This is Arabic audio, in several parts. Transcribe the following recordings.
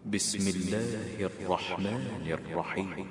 بسم الله الرحمن الرحيم.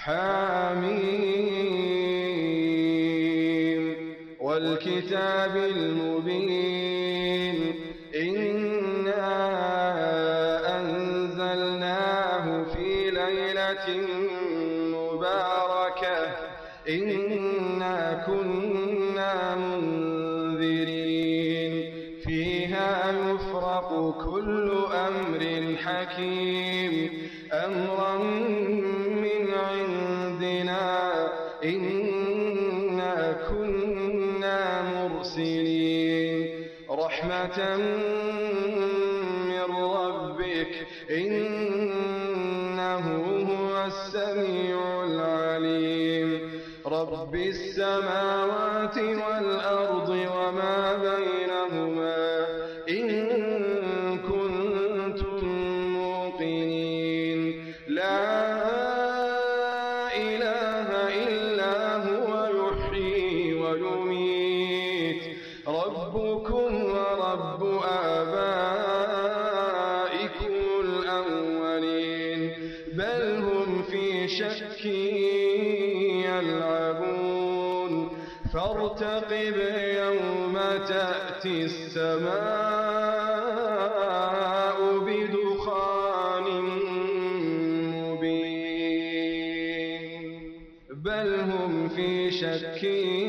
حميم والكتاب المبين إنا أنزلناه في ليلة مباركة إنا كنا منذرين فيها يفرق كل أمر حكيم أمرا من عندنا إنا كنا مرسلين رحمة من ربك إنه هو السميع العليم رب السماوات والأرض وما بينهما إن كنتم موقنين لا إله إلا هو يحيي ويميت ربكم ورب آبائكم الأولين بل هم في شك يلعبون فارتقب يوم تأتي السماء بدخان مبين بل هم في شك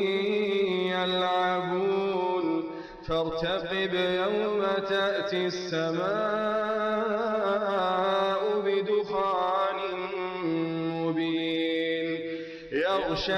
يلعبون فارتقب يوم تأتي السماء بدخان مبين يغشى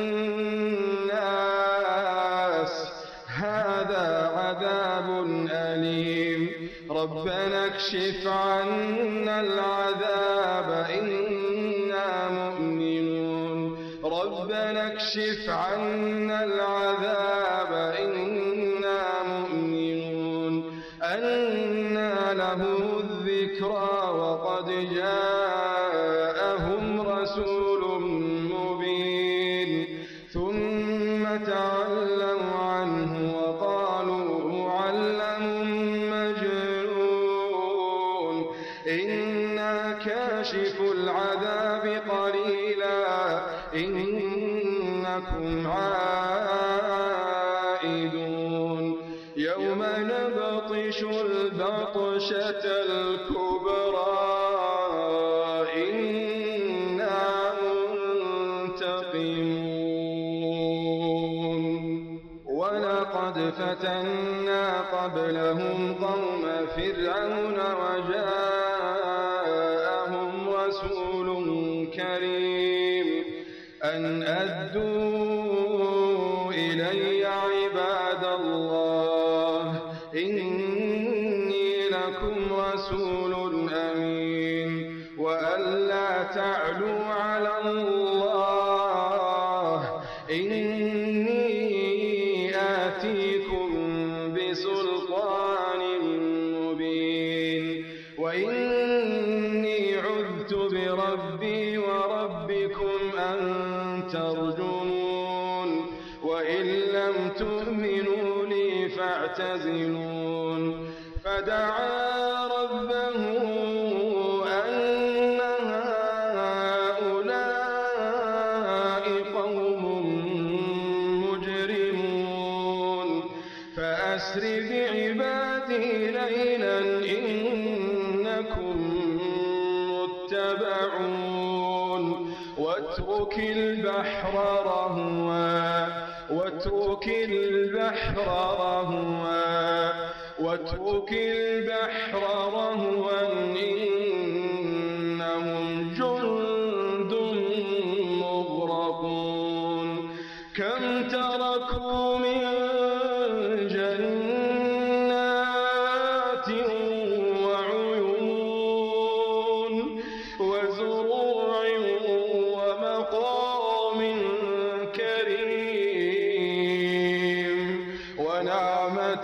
الناس هذا عذاب أليم ربنا اكشف عنا العذاب إنا مؤمنون ربنا اكشف عنا العذاب إنا مؤمنون أنى له الذكرى وقد جاءهم رسول مبين ثم تولوا عنه وقالوا معلم مجنون إنا كاشف العذاب قليلا إنكم عائدون يوم نبطش البطشة الكبرى إنا منتقمون ولقد فتنا قبلهم قوم فرعون وجاءهم رسول كريم أن أدوا إلي عباد الله إني لكم رسول أمين وأن لا تعلوا على الله إني آتيكم بسلطان مبين وإني عذت بربي وربكم أن ترجمون وإن لم تؤمنوا لي فاعتزلون فدعا ربه أن هؤلاء قوم مجرمون فأسر بعبادي ليلا إنكم متبعون واترك البحر رهوا إنهم جند مغرقون كم تركوا من جنات وعيون وزروع ومقام كريم ونعمة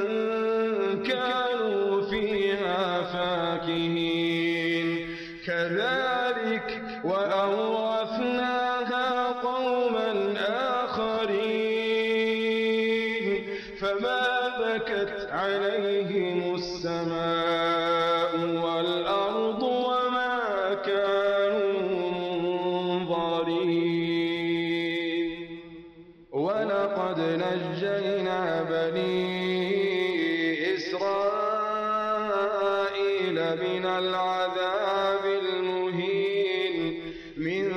كانوا فيها فاكهين كذلك وأورثناها قوما آخرين فما بكت عليهم السماء والأرض من العذاب المهين من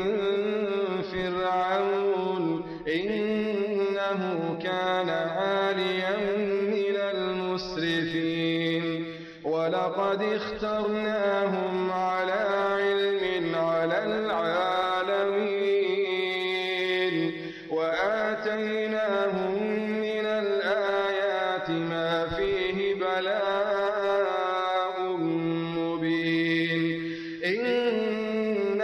فرعون إنه كان عاليا من المسرفين ولقد اخترناهم على علم على العالمين وآتيناهم من الآيات ما فيه بلاء مبين إن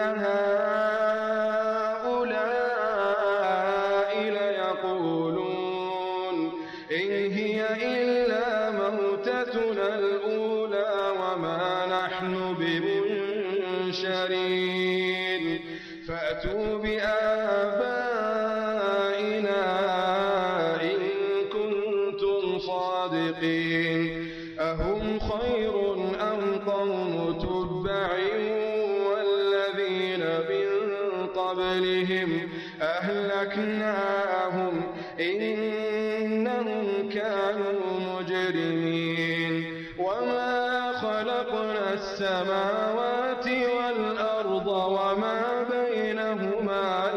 هؤلاء ليقولون إن هي إلا موتتنا الأولى وما نحن بمنشرين فأتوا بآبائنا إن كنتم صادقين أهم خير أم قوم تبع والذين من قبلهم أهلكناهم إنهم كانوا مجرمين وما خلقنا السماوات والأرض وما بينهما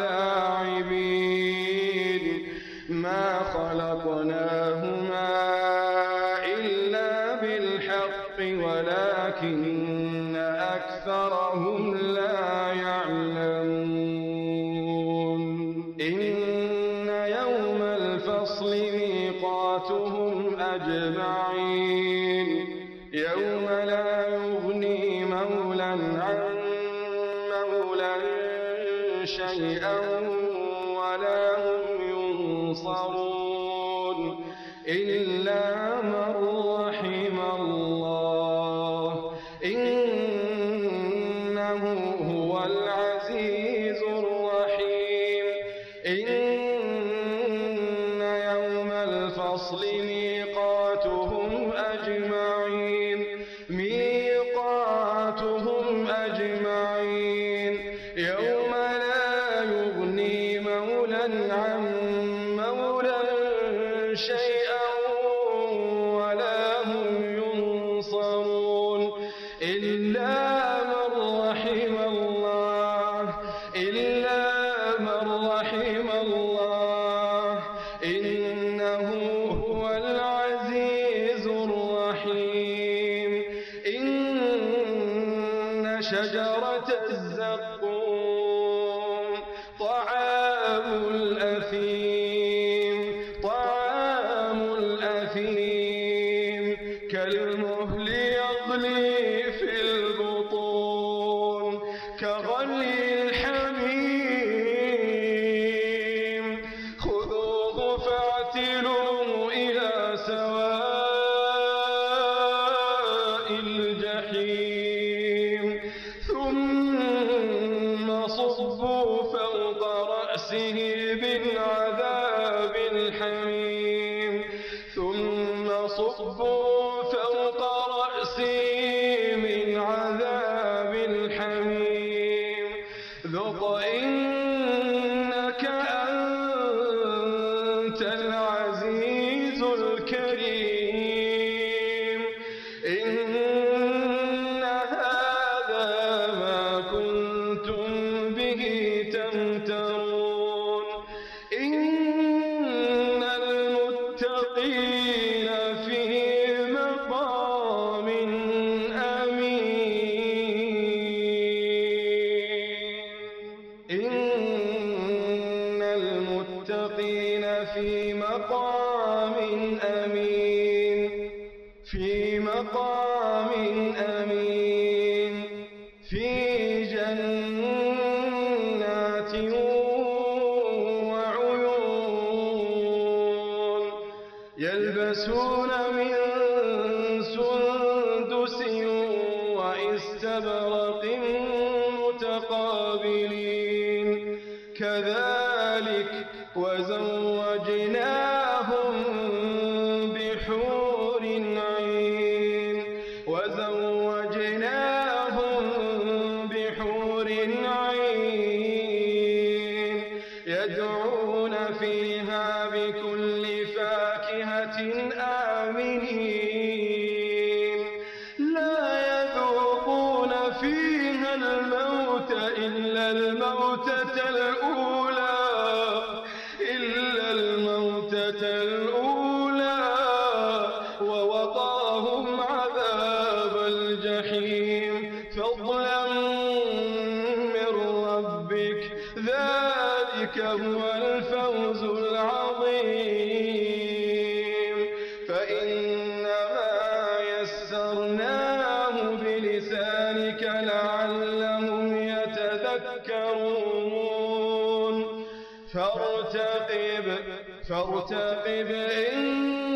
لاعبين ما خلقناهما إلا بالحق ولكن أكثرهم لا يعلمون إن يوم الفصل ميقاتهم أجمعين يوم لا يغني مولى عن مولى شيئا ولا هم ينصرون إلا من رحم الله إنه هو العزيز الرحيم إن يوم الفصل ميقاتهم أجمعين يوم لا يغني مولى عن مولى شيئا ولا هم ينصرون إلا من رحم الله إنه هو العزيز الرحيم إن شجرة الزقوم طعام الأثيم كالمهل يغلي في البطون كغلي الحميم خذوه فاعتلوه إلى سواء الجحيم ثم صبوا فوق رأسه من عذاب الحميم ذق إنك أنت العزيز الكريم إن هذا ما كنتم به تمترون إن المتقين في مقام أمين في جنات وعيون يلبسون من سندس واستبرق متقابلين كذلك وزوجناهم بحور عين يدعون فيها بكل فاكهة آمنين لا يذوقون فيها الموت إلا الموتة الأولى ووقاهم عذاب الجحيم فضلا من ربك ذلك هو الفوز العظيم فإنما يسرناه بلسانك لعلهم يتذكرون فارتقب